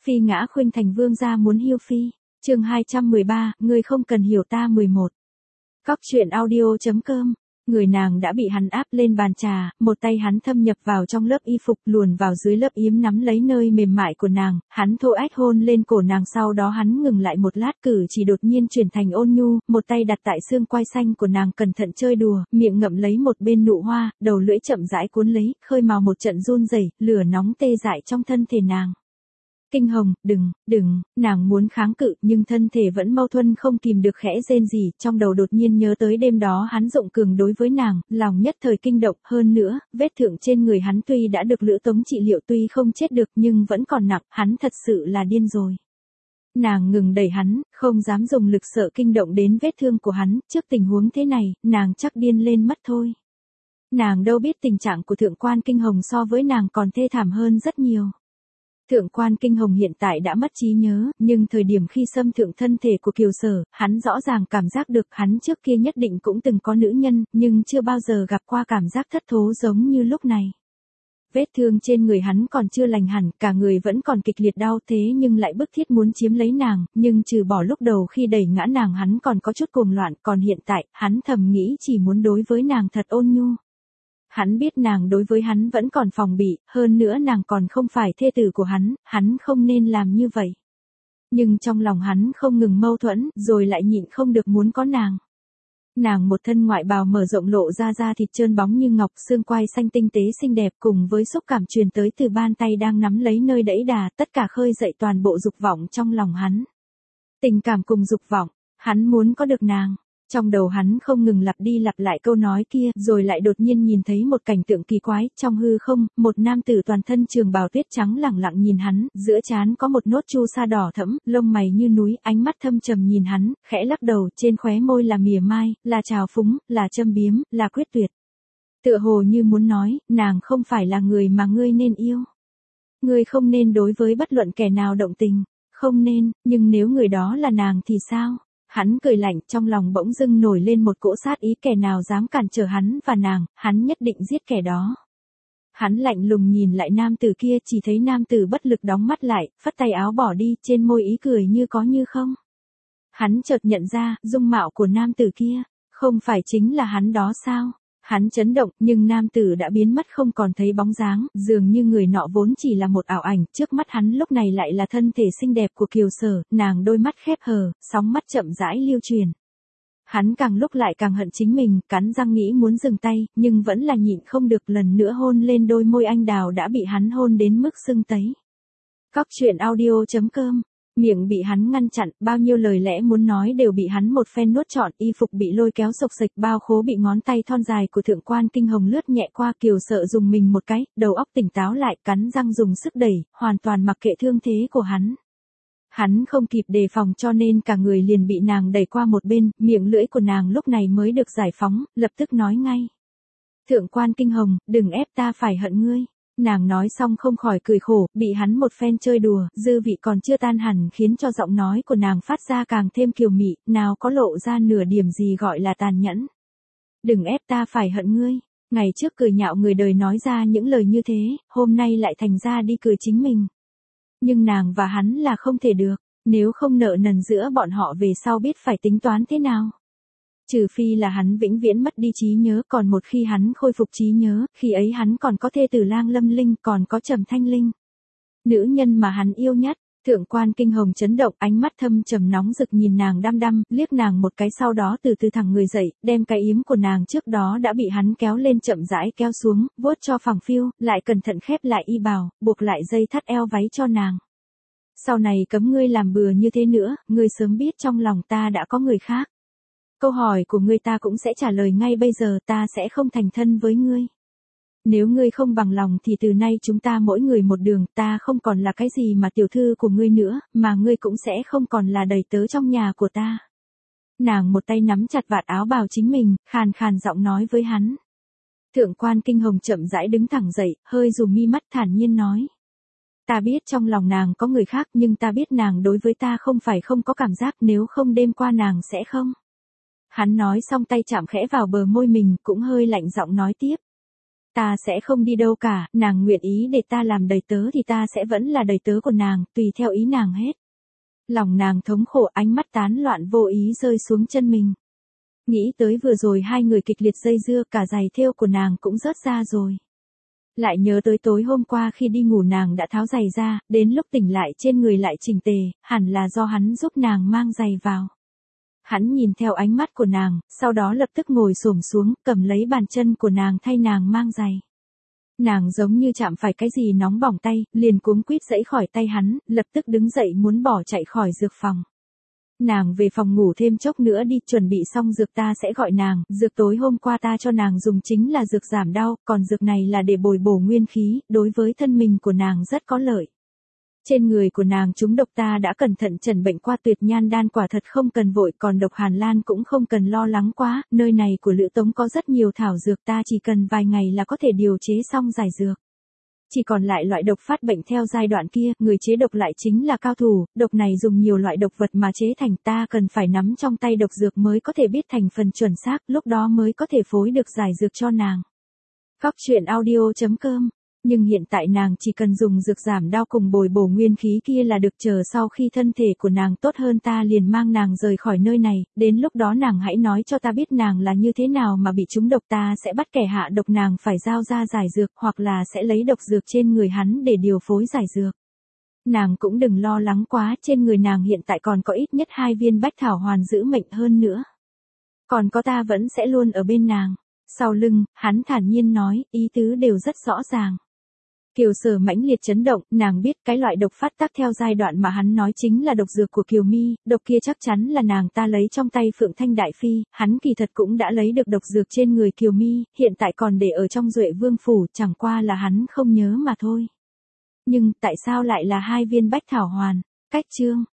Phi ngã khuynh thành vương gia muốn hiêu phi. Chương 213, ngươi không cần hiểu ta 11. Cóc truyện audio.com. Người nàng đã bị hắn áp lên bàn trà, một tay hắn thâm nhập vào trong lớp y phục, luồn vào dưới lớp yếm nắm lấy nơi mềm mại của nàng, hắn thô ách hôn lên cổ nàng, sau đó hắn ngừng lại một lát, cử chỉ đột nhiên chuyển thành ôn nhu, một tay đặt tại xương quai xanh của nàng cẩn thận chơi đùa, miệng ngậm lấy một bên nụ hoa, đầu lưỡi chậm rãi cuốn lấy, khơi mào một trận run rẩy, lửa nóng tê dại trong thân thể nàng. Kinh Hồng, đừng, nàng muốn kháng cự nhưng thân thể vẫn mâu thuẫn không kìm được khẽ rên rỉ, trong đầu đột nhiên nhớ tới đêm đó hắn dụng cường đối với nàng, lòng nhất thời kinh động, hơn nữa, vết thương trên người hắn tuy đã được Lữ Tống trị liệu tuy không chết được nhưng vẫn còn nặng, hắn thật sự là điên rồi. Nàng ngừng đẩy hắn, không dám dùng lực sợ kinh động đến vết thương của hắn, trước tình huống thế này, nàng chắc điên lên mất thôi. Nàng đâu biết tình trạng của thượng quan Kinh Hồng so với nàng còn thê thảm hơn rất nhiều. Thượng quan Kinh Hồng hiện tại đã mất trí nhớ, nhưng thời điểm khi xâm thượng thân thể của Kiều Sở, hắn rõ ràng cảm giác được hắn trước kia nhất định cũng từng có nữ nhân, nhưng chưa bao giờ gặp qua cảm giác thất thố giống như lúc này. Vết thương trên người hắn còn chưa lành hẳn, cả người vẫn còn kịch liệt đau thế nhưng lại bức thiết muốn chiếm lấy nàng, nhưng trừ bỏ lúc đầu khi đẩy ngã nàng hắn còn có chút cuồng loạn, còn hiện tại, hắn thầm nghĩ chỉ muốn đối với nàng thật ôn nhu. Hắn biết nàng đối với hắn vẫn còn phòng bị, hơn nữa nàng còn không phải thê tử của hắn không nên làm như vậy. Nhưng trong lòng hắn không ngừng mâu thuẫn, rồi lại nhịn không được muốn có nàng. Nàng một thân ngoại bào mở rộng lộ ra da thịt trơn bóng như ngọc, xương quai xanh tinh tế xinh đẹp cùng với xúc cảm truyền tới từ bàn tay đang nắm lấy nơi đẫy đà, tất cả khơi dậy toàn bộ dục vọng trong lòng hắn. Tình cảm cùng dục vọng, hắn muốn có được nàng. Trong đầu hắn không ngừng lặp đi lặp lại câu nói kia, rồi lại đột nhiên nhìn thấy một cảnh tượng kỳ quái, trong hư không, một nam tử toàn thân trường bào tuyết trắng lẳng lặng nhìn hắn, giữa trán có một nốt chu sa đỏ thẫm, lông mày như núi, ánh mắt thâm trầm nhìn hắn, khẽ lắc đầu, trên khóe môi là mỉa mai, là trào phúng, là châm biếm, là quyết tuyệt. Tựa hồ như muốn nói, nàng không phải là người mà ngươi nên yêu. Ngươi không nên đối với bất luận kẻ nào động tình, không nên, nhưng nếu người đó là nàng thì sao? Hắn cười lạnh, trong lòng bỗng dưng nổi lên một cỗ sát ý, kẻ nào dám cản trở hắn và nàng, hắn nhất định giết kẻ đó. Hắn lạnh lùng nhìn lại nam tử kia, chỉ thấy nam tử bất lực đóng mắt lại, phất tay áo bỏ đi, trên môi ý cười như có như không. Hắn chợt nhận ra, dung mạo của nam tử kia, không phải chính là hắn đó sao? Hắn chấn động, nhưng nam tử đã biến mất không còn thấy bóng dáng, dường như người nọ vốn chỉ là một ảo ảnh, trước mắt hắn lúc này lại là thân thể xinh đẹp của Kiều Sở, nàng đôi mắt khép hờ, sóng mắt chậm rãi lưu truyền. Hắn càng lúc lại càng hận chính mình, cắn răng nghĩ muốn dừng tay, nhưng vẫn là nhịn không được, lần nữa hôn lên đôi môi anh đào đã bị hắn hôn đến mức sưng tấy. Cóc truyện audio.com. Miệng bị hắn ngăn chặn, bao nhiêu lời lẽ muốn nói đều bị hắn một phen nuốt trọn, y phục bị lôi kéo xộc xệch, bao khố bị ngón tay thon dài của thượng quan Kinh Hồng lướt nhẹ qua, Kiều Sợ dùng mình một cái, đầu óc tỉnh táo lại, cắn răng dùng sức đẩy, hoàn toàn mặc kệ thương thế của hắn. Hắn không kịp đề phòng cho nên cả người liền bị nàng đẩy qua một bên, miệng lưỡi của nàng lúc này mới được giải phóng, lập tức nói ngay. Thượng quan Kinh Hồng, đừng ép ta phải hận ngươi. Nàng nói xong không khỏi cười khổ, bị hắn một phen chơi đùa, dư vị còn chưa tan hẳn khiến cho giọng nói của nàng phát ra càng thêm kiều mị, nào có lộ ra nửa điểm gì gọi là tàn nhẫn. Đừng ép ta phải hận ngươi. Ngày trước cười nhạo người đời nói ra những lời như thế, hôm nay lại thành ra đi cười chính mình. Nhưng nàng và hắn là không thể được, nếu không nợ nần giữa bọn họ về sau biết phải tính toán thế nào. Trừ phi là hắn vĩnh viễn mất đi trí nhớ, còn một khi hắn khôi phục trí nhớ, khi ấy hắn còn có thê tử Lang Lâm Linh, còn có Trầm Thanh Linh. Nữ nhân mà hắn yêu nhất. Thượng quan Kinh Hồng chấn động, ánh mắt thâm trầm nóng rực nhìn nàng đăm đăm, liếc nàng một cái, sau đó từ từ thẳng người dậy, đem cái yếm của nàng trước đó đã bị hắn kéo lên chậm rãi kéo xuống, vuốt cho phẳng phiu, lại cẩn thận khép lại y bào, buộc lại dây thắt eo váy cho nàng. Sau này cấm ngươi làm bừa như thế nữa, ngươi sớm biết trong lòng ta đã có người khác. Câu hỏi của ngươi ta cũng sẽ trả lời ngay bây giờ, ta sẽ không thành thân với ngươi. Nếu ngươi không bằng lòng thì từ nay chúng ta mỗi người một đường, ta không còn là cái gì mà tiểu thư của ngươi nữa, mà ngươi cũng sẽ không còn là đầy tớ trong nhà của ta. Nàng một tay nắm chặt vạt áo bào chính mình, khàn khàn giọng nói với hắn. Thượng quan Kinh Hồng chậm rãi đứng thẳng dậy, hơi rùm mi mắt thản nhiên nói. Ta biết trong lòng nàng có người khác, nhưng ta biết nàng đối với ta không phải không có cảm giác, nếu không đêm qua nàng sẽ không. Hắn nói xong tay chạm khẽ vào bờ môi mình, cũng hơi lạnh giọng nói tiếp. Ta sẽ không đi đâu cả, nàng nguyện ý để ta làm đầy tớ thì ta sẽ vẫn là đầy tớ của nàng, tùy theo ý nàng hết. Lòng nàng thống khổ, ánh mắt tán loạn vô ý rơi xuống chân mình. Nghĩ tới vừa rồi hai người kịch liệt dây dưa, cả giày thêu của nàng cũng rớt ra rồi. Lại nhớ tới tối hôm qua khi đi ngủ nàng đã tháo giày ra, đến lúc tỉnh lại trên người lại chỉnh tề, hẳn là do hắn giúp nàng mang giày vào. Hắn nhìn theo ánh mắt của nàng, sau đó lập tức ngồi xổm xuống, cầm lấy bàn chân của nàng thay nàng mang giày. Nàng giống như chạm phải cái gì nóng bỏng tay, liền cuống quýt giãy khỏi tay hắn, lập tức đứng dậy muốn bỏ chạy khỏi dược phòng. Nàng về phòng ngủ thêm chốc nữa đi, chuẩn bị xong dược ta sẽ gọi nàng, dược tối hôm qua ta cho nàng dùng chính là dược giảm đau, còn dược này là để bồi bổ nguyên khí, đối với thân mình của nàng rất có lợi. Trên người của nàng trúng độc ta đã cẩn thận chẩn bệnh qua, tuyệt nhan đan quả thật không cần vội, còn độc hàn lan cũng không cần lo lắng quá, nơi này của Lữ Tống có rất nhiều thảo dược, ta chỉ cần vài ngày là có thể điều chế xong giải dược. Chỉ còn lại loại độc phát bệnh theo giai đoạn kia, người chế độc lại chính là cao thủ, độc này dùng nhiều loại độc vật mà chế thành, ta cần phải nắm trong tay độc dược mới có thể biết thành phần chuẩn xác, lúc đó mới có thể phối được giải dược cho nàng. Góc truyện audio.com. Nhưng hiện tại nàng chỉ cần dùng dược giảm đau cùng bồi bổ nguyên khí kia là được, chờ sau khi thân thể của nàng tốt hơn ta liền mang nàng rời khỏi nơi này, đến lúc đó nàng hãy nói cho ta biết nàng là như thế nào mà bị trúng độc, ta sẽ bắt kẻ hạ độc nàng phải giao ra giải dược, hoặc là sẽ lấy độc dược trên người hắn để điều phối giải dược. Nàng cũng đừng lo lắng quá, trên người nàng hiện tại còn có ít nhất 2 viên bách thảo hoàn giữ mệnh, hơn nữa còn có ta vẫn sẽ luôn ở bên nàng. Sau lưng, hắn thản nhiên nói, ý tứ đều rất rõ ràng. Kiều Sở mãnh liệt chấn động, nàng biết cái loại độc phát tác theo giai đoạn mà hắn nói chính là độc dược của Kiều Mi, độc kia chắc chắn là nàng ta lấy trong tay Phượng Thanh Đại Phi, hắn kỳ thật cũng đã lấy được độc dược trên người Kiều Mi, hiện tại còn để ở trong Duệ Vương phủ, chẳng qua là hắn không nhớ mà thôi. Nhưng tại sao lại là 2 viên bách thảo hoàn? Cách chương